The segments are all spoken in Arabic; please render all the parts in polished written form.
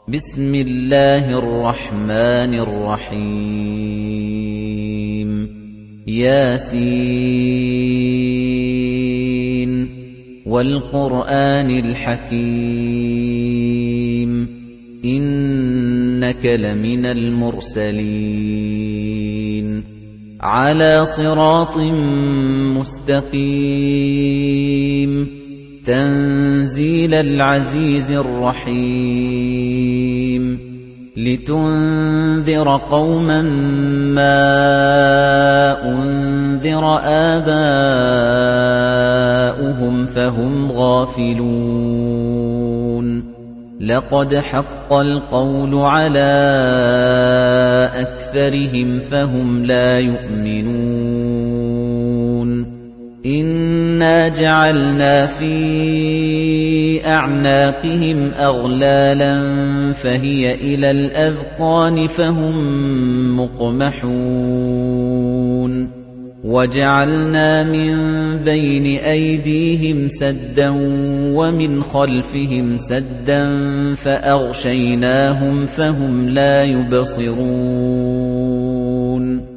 بسم الله الرحمن الرحيم ياسين والقرآن الحكيم إنك لمن المرسلين على صراط مستقيم تنزيل العزيز الرحيم لتنذر قوما ما أنذر آباؤهم فهم غافلون لقد حق القول على أكثرهم فهم لا يؤمنون إنا جعلنا في أعناقهم أغلالا فهي إلى الأذقان فهم مقمحون وجعلنا من بين أيديهم سدا ومن خلفهم سدا فأغشيناهم فهم لا يبصرون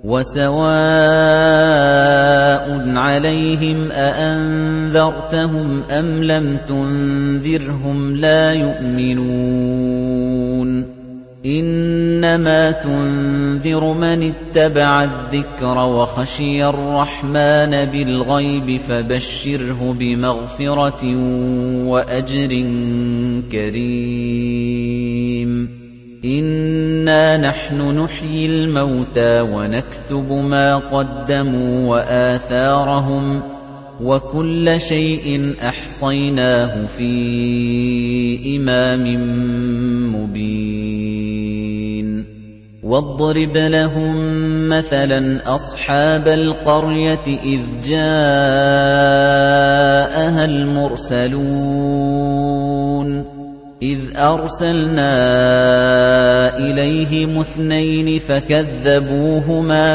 وسواء عليهم أأنذرتهم أم لم تنذرهم لا يؤمنون إنما تنذر من اتبع الذكر وخشي الرحمن بالغيب فبشره بمغفرة وأجر كريم إنا نحن نحيي الموتى ونكتب ما قدموا وآثارهم وكل شيء أحصيناه في إمام مبين واضرب لهم مثلا أصحاب القرية إذ جاءها المرسلون إذ أرسلنا إليهم اثنين فكذبوهما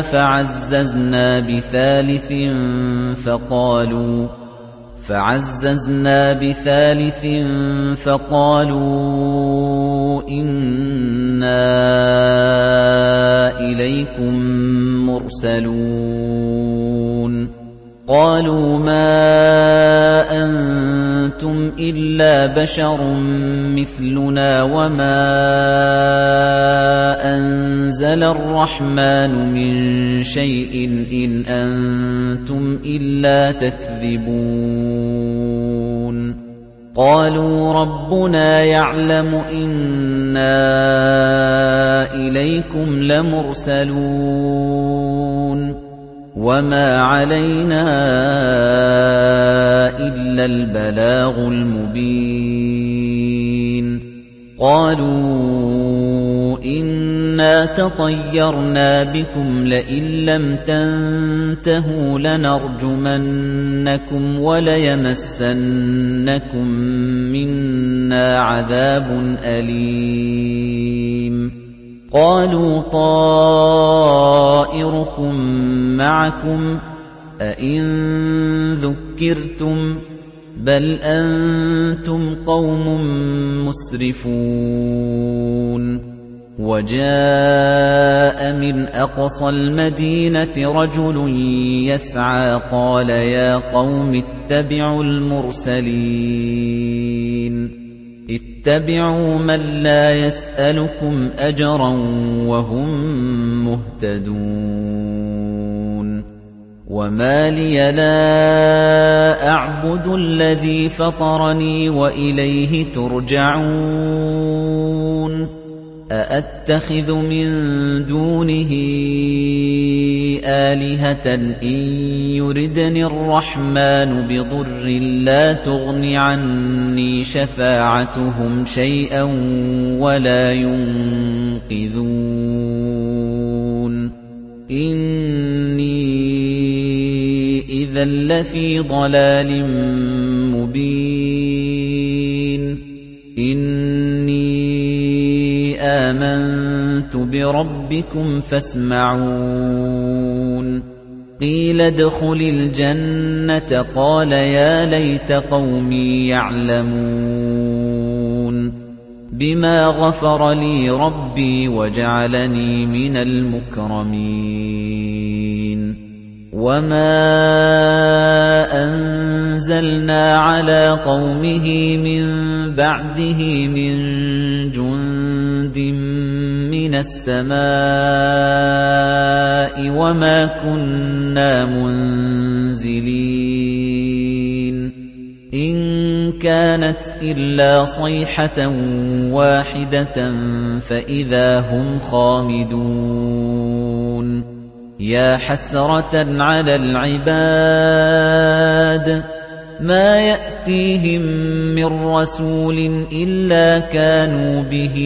فعززنا بثالث فقالوا إنا إليكم مرسلون قالوا ما أنتم إلا بشر مثلنا وما أنزل الرحمن من شيء إن أنتم إلا تكذبون قالوا ربنا يعلم إنا إليكم لمرسلون وما علينا إلا البلاغ المبين قالوا إنا تطيرنا بكم لئن لم تنتهوا لنرجمنكم وليمسنكم منا عذاب أليم قالوا طائركم معكم أئن ذكرتم بل أنتم قوم مسرفون وجاء من أقصى المدينة رجل يسعى قال يا قوم اتبعوا المرسلين اتبعوا من لا يسألكم أجرا وهم مهتدون وما لي لا أعبد الذي فطرني وإليه ترجعون أأتخذ من دونه آلهة إن يردني الرحمن بضر لا تغن عني شفاعتهم شيئا ولا ينقذون إني إذا لفي ضلال مبين إني آمنت بربكم فاسمعون قيل ادخل الجنة قال يا ليت قومي يعلمون بِمَا غَفَرَ لِي رَبِّي وَجَعَلَنِي مِنَ الْمُكْرَمِينَ وَمَا أَنزَلْنَا عَلَىٰ قَوْمِهِ مِن بَعْدِهِ مِن جُندٍ مِّنَ السَّمَاءِ وَمَا كُنَّا مُنزِلِينَ إِن كَانَتْ إِلَّا صَيْحَةً وَاحِدَةً فَإِذَا هُمْ خَامِدُونَ يَا حَسْرَةً عَلَى الْعِبَادِ مَا يَأْتِيهِم مِّن رَّسُولٍ إِلَّا كَانُوا بِهِ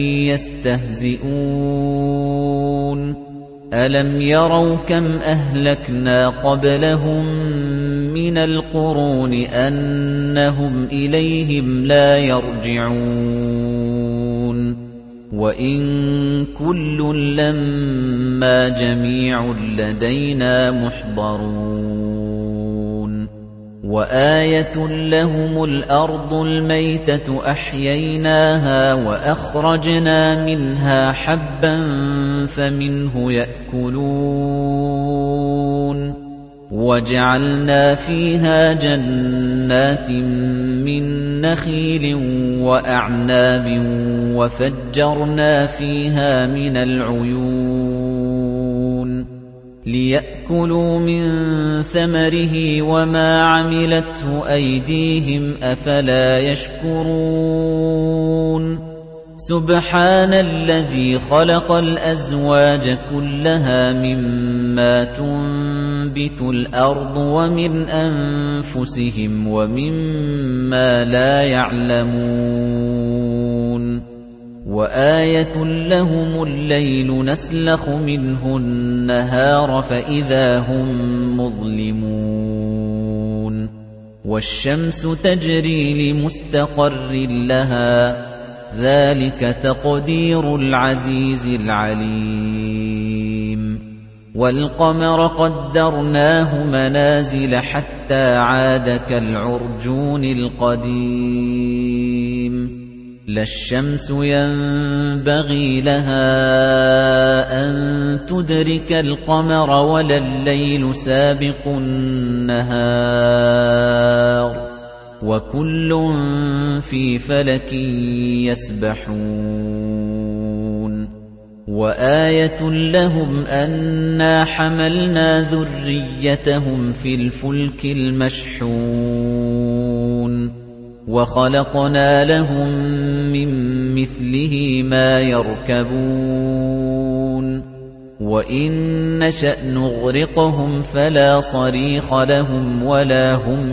يَسْتَهْزِئُونَ أَلَمْ يَرَوْا كَمْ أَهْلَكْنَا قَبْلَهُم مِّنَ الْقُرُونِ أَنَّهُمْ إِلَيْهِمْ لَا يَرْجِعُونَ وَإِن كُلٌّ لَّمَّا جَمِيعٌ لَّدَيْنَا مُحْضَرُونَ وَآيَةٌ لَّهُمُ الْأَرْضُ الْمَيْتَةُ أَحْيَيْنَاهَا وَأَخْرَجْنَا مِنْهَا حَبًّا فَمِنْهُ يَأْكُلُونَ وَجَعَلْنَا فِيهَا جَنَّاتٍ مِّن نَّخِيلٍ وَأَعْنَابٍ وَفَجَّرْنَا فِيهَا مِنَ الْعُيُونِ لِيَأْكُلُوا مِن ثَمَرِهِ وَمَا عَمِلَتْهُ أَيْدِيهِمْ أَفَلَا يَشْكُرُونَ سُبْحَانَ الَّذِي خَلَقَ الْأَزْوَاجَ كُلَّهَا مِمَّا تُنبِتُ الْأَرْضُ وَمِنْ أَنفُسِهِمْ وَمِمَّا لَا يَعْلَمُونَ وَآيَةٌ لَّهُمُ اللَّيْلُ نَسْلَخُ مِنْهُ النَّهَارَ فَإِذَا هُم مُّظْلِمُونَ وَالشَّمْسُ تَجْرِي لِمُسْتَقَرٍّ لَّهَا ذَلِكَ تَقْدِيرُ الْعَزِيزِ الْعَلِيمِ وَالْقَمَرَ قَدَّرْنَاهُ مَنَازِلَ حَتَّىٰ عَادَ كَالْعُرْجُونِ الْقَدِيمِ لَا الشَّمْسُ يَنبَغِي لَهَا أَن تُدْرِكَ الْقَمَرَ وَلَا اللَّيْلُ سَابِقُ النَّهَارِ وَكُلٌّ فِي فَلَكٍ يَسْبَحُونَ وَآيَةٌ لَّهُمْ أَنَّا حَمَلْنَا ذُرِّيَّتَهُمْ فِي الْفُلْكِ الْمَشْحُونِ وَخَلَقْنَا لَهُم مِّن مِّثْلِهِ مَا يَرْكَبُونَ وَإِن نَّشَأْ نُغْرِقْهُمْ فَلَا صَرِيخَ لَهُمْ وَلَا هُمْ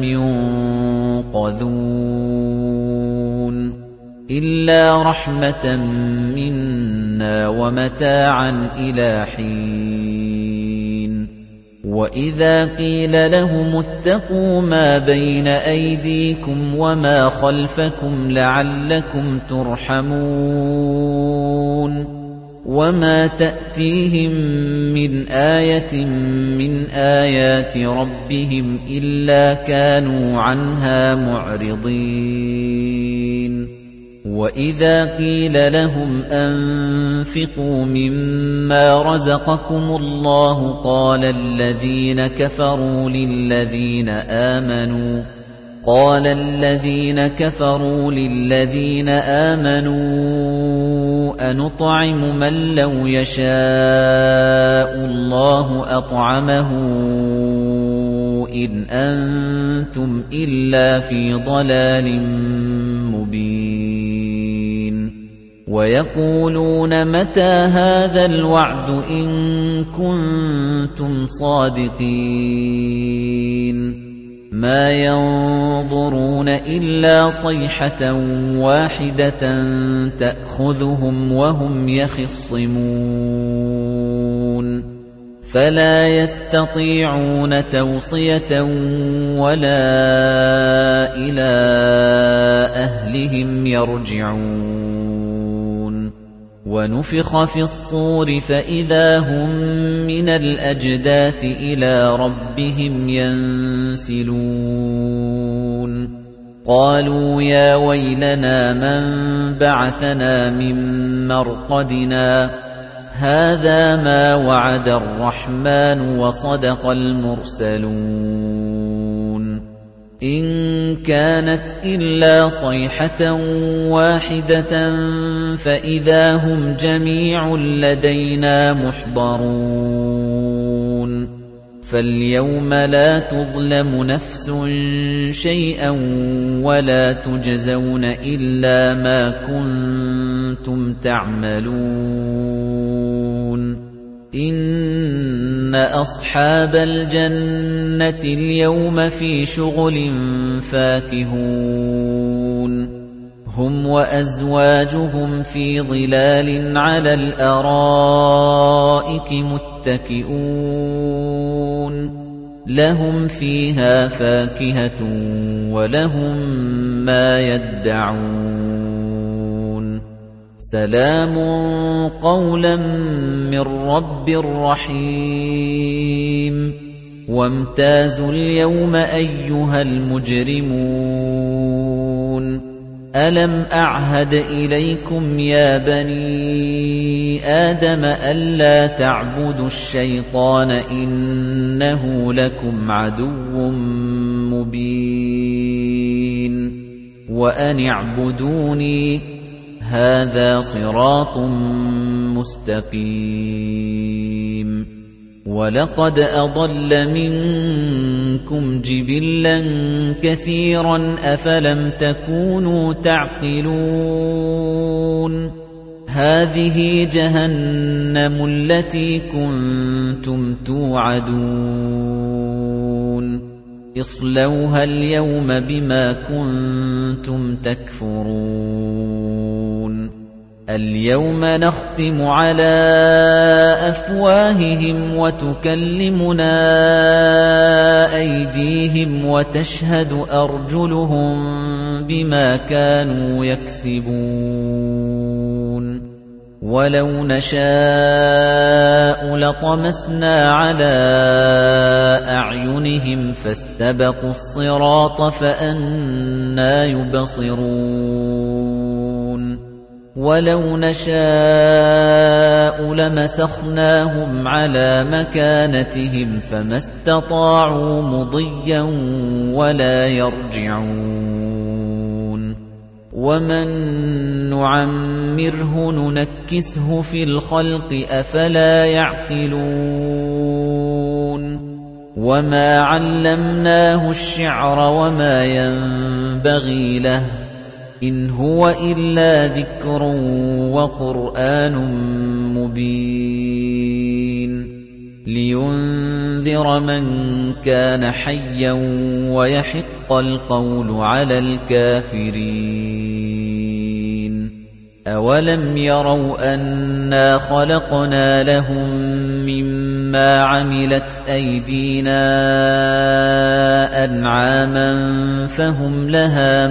يُنقَذُونَ إِلَّا رَحْمَةً مِّنَّا وَمَتَاعًا إِلَىٰ حِينٍ وَإِذَا قِيلَ لَهُمُ اتَّقُوا مَا بَيْنَ أَيْدِيكُمْ وَمَا خَلْفَكُمْ لَعَلَّكُمْ تُرْحَمُونَ وَمَا تَأْتِيهِم مِّنْ آيَةٍ مِّنْ آيَاتِ رَبِّهِمْ إِلَّا كَانُوا عَنْهَا مُعْرِضِينَ وَإِذَا قِيلَ لَهُمْ أَنفِقُوا مِمَّا رَزَقَكُمُ اللَّهُ قَالَ الَّذِينَ كَفَرُوا لِلَّذِينَ آمَنُوا أَنُطْعِمُ مَن لَّوْ يَشَاءُ اللَّهُ أَطْعَمَهُ إِنْ أَنتُمْ إِلَّا فِي ضَلَالٍ مُّبِينٍ وَيَقُولُونَ مَتَىٰ هَٰذَا الْوَعْدُ إِن كُنتُمْ صَادِقِينَ مَا يَنظُرُونَ إِلَّا صَيْحَةً وَاحِدَةً تَأْخُذُهُمْ وَهُمْ يَخِصِّمُونَ فَلَا يَسْتَطِيعُونَ تَوْصِيَةً وَلَا إِلَىٰ أَهْلِهِمْ يَرْجِعُونَ وَنُفِخَ فِي الصُّورِ فَإِذَا هُم مِّنَ الْأَجْدَاثِ إِلَىٰ رَبِّهِمْ يَنسِلُونَ قَالُوا يَا وَيْلَنَا مَن بَعَثَنَا مِن مَّرْقَدِنَا هَٰذَا مَا وَعَدَ الرَّحْمَٰنُ وَصَدَقَ الْمُرْسَلُونَ إِن كَانَتْ إِلَّا صَيْحَةً وَاحِدَةً فَإِذَا هُمْ جَمِيعٌ لَّدَيْنَا مُحْضَرُونَ فَالْيَوْمَ لَا تُظْلَمُ نَفْسٌ شَيْئًا وَلَا تُجْزَوْنَ إِلَّا مَا كُنتُمْ تَعْمَلُونَ إِنَّ أَصْحَابَ الْجَنَّةِ الْيَوْمَ فِي شُغُلٍ فَاكِهُونَ هُمْ وَأَزْوَاجُهُمْ فِي ظِلَالٍ عَلَى الْأَرَائِكِ مُتَّكِئُونَ لَهُمْ فِيهَا فَاكِهَةٌ وَلَهُم مَّا يَدَّعُونَ سَلَامٌ قَوْلًا مِّن رَّبٍّ رَّحِيمٍ وَامْتَازُوا الْيَوْمَ أَيُّهَا الْمُجْرِمُونَ أَلَمْ أَعْهَدْ إِلَيْكُمْ يَا بَنِي آدَمَ أَلَّا تَعْبُدُوا الشَّيْطَانَ إِنَّهُ لَكُمْ عَدُوٌّ مُّبِينٌ وَأَنِ اعْبُدُونِي هَذَا صِرَاطٌ مُّسْتَقِيمٌ وَلَقَدْ أَضَلَّ مِنكُمْ جِبِلًّا كَثِيرًا أَفَلَمْ تَكُونُوا تَعْقِلُونَ هَٰذِهِ جَهَنَّمُ الَّتِي كُنتُمْ تُوعَدُونَ اصْلَوْهَا الْيَوْمَ بِمَا كُنتُمْ تَكْفُرُونَ الْيَوْمَ نَخْتِمُ عَلَىٰ أَفْوَاهِهِمْ وَتُكَلِّمُنَا أَيْدِيهِمْ وَتَشْهَدُ أَرْجُلُهُم بِمَا كَانُوا يَكْسِبُونَ وَلَوْ نَشَاءُ لَطَمَسْنَا عَلَىٰ أَعْيُنِهِمْ فَاسْتَبَقُوا الصِّرَاطَ فَأَنَّىٰ يُبْصِرُونَ وَلَوْ نَشَاءُ لَمَسَخْنَاهُمْ عَلَىٰ مَكَانَتِهِمْ فَمَا اسْتَطَاعُوا مُضِيًّا وَلَا يَرْجِعُونَ وَمَن نُّعَمِّرْهُ نُنَكِّسْهُ فِي الْخَلْقِ أَفَلَا يَعْقِلُونَ وَمَا عَلَّمْنَاهُ الشِّعْرَ وَمَا يَنبَغِي لَهُ إِنْ هُوَ إِلَّا ذِكْرٌ وَقُرْآنٌ مُبِينٌ لِيُنذِرَ مَن كَانَ حَيًّا وَيَحِقَّ الْقَوْلُ عَلَى الْكَافِرِينَ أَوَلَمْ يَرَوْا أَنَّا خَلَقْنَا لَهُم مِّمَّا عَمِلَتْ أَيْدِينَا أَنْعَامًا فَهُمْ لَهَا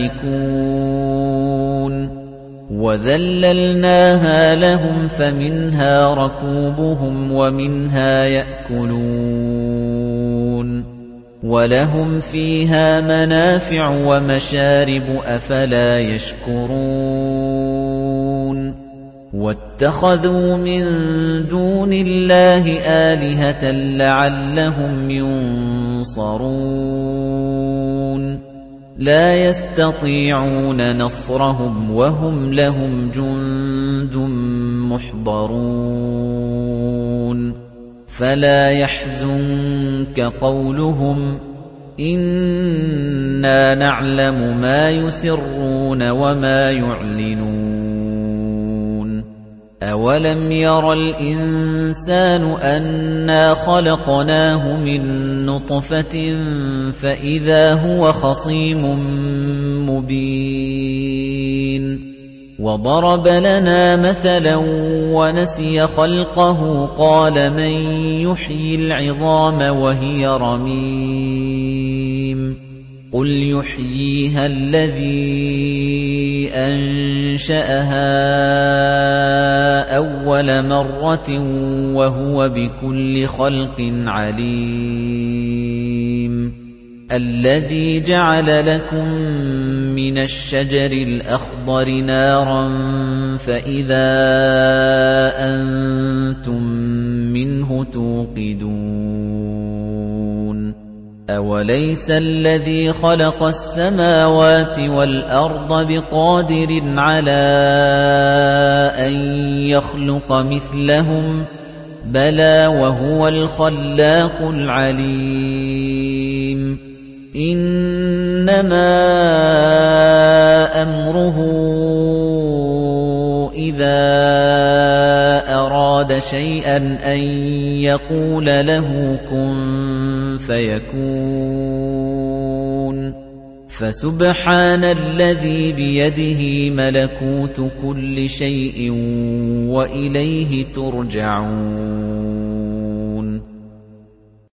مَالِكُونَ وَذَلَّلْنَاهَا لَهُمْ فَمِنْهَا رَكُوبُهُمْ وَمِنْهَا يَأْكُلُونَ وَلَهُمْ فِيهَا مَنَافِعُ وَمَشَارِبُ أَفَلَا يَشْكُرُونَ وَاتَّخَذُوا مِن دُونِ اللَّهِ آلِهَةً لَّعَلَّهُمْ يُنصَرُونَ لَا يَسْتَطِيعُونَ نَصْرَهُمْ وَهُمْ لَهُمْ جُندٌ مُّحْضَرُونَ فَلَا يَحْزُنكَ قَوْلُهُمْ إِنَّا نَعْلَمُ مَا يُسِرُّونَ وَمَا يُعْلِنُونَ أَوَلَمْ يَرَ الْإِنسَانُ أَنَّا خَلَقْنَاهُ مِن نُّطْفَةٍ فَإِذَا هُوَ خَصِيمٌ مُّبِينٌ وَضَرَبَ لَنَا مَثَلًا وَنَسِيَ خَلْقَهُ قَالَ مَن يُحْيِي الْعِظَامَ وَهِيَ رَمِيمٌ قُلْ يُحْيِيهَا الَّذِي أَنشَأَهَا أَوَّلَ مَرَّةٍ وَهُوَ بِكُلِّ خَلْقٍ عَلِيمٌ الَّذِي جَعَلَ لَكُم مِّنَ الشَّجَرِ الْأَخْضَرِ نَارًا فَإِذَا أَنتُم مِّنْهُ تُوقِدُونَ أَوَلَيْسَ الَّذِي خَلَقَ السَّمَاوَاتِ وَالْأَرْضَ بِقَادِرٍ عَلَىٰ أَن يَخْلُقَ مِثْلَهُم ۚ بَلَىٰ وَهُوَ الْخَلَّاقُ الْعَلِيمُ إِنَّمَا أَمْرُهُ إِذَا أَرَادَ شَيْئًا أَن يَقُولَ لَهُ كُن فَيَكُونُ فَسُبْحَانَ الَّذِي بِيَدِهِ مَلَكُوتُ كُلِّ شَيْءٍ وَإِلَيْهِ تُرْجَعُونَ